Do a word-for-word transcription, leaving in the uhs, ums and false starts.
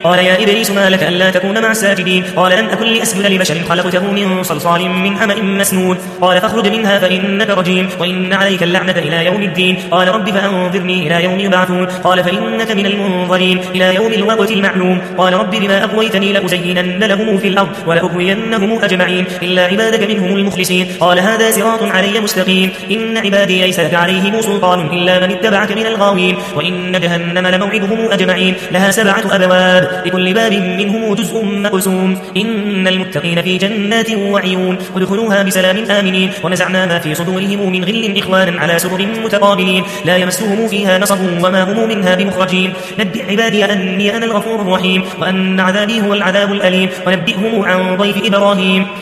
قال يا إبليس ما لك ألا تكون مع الساجدين قال لم أكن لأسجد لبشر خلقته من صلصال من حمأ مسنون قال فاخرج منها فإنك رجيم وإن عليك اللعنة إلى يوم الدين قال رب فأنظرني إلى يوم يبعثون قال فإنك من المنظرين إلى يوم الوقت المعلوم قال رب بما أغويتني لأزينن لهم في الأرض ولأغوينهم أجمعين إلا عبادك منهم المخلصين قال هذا صراط علي مستقيم إن عبادي ليس لك عليهم سلطان إلا من اتبعك من الغاوين وإن جهنم لموعدهم أجمعين لها سبعة أبواب لكل باب منهم جزء مقسوم إن المتقين في جنات وعيون ادخلوها بسلام آمنين ونزعنا ما في صدورهم من غل إخوانا على سرر متقابلين لا يمسهم فيها نصب وما هم منها بمخرجين نبئ عبادي أني أنا الغفور الرحيم وأن عذابي هو العذاب الأليم ونبئهم عن ضيف إبراهيم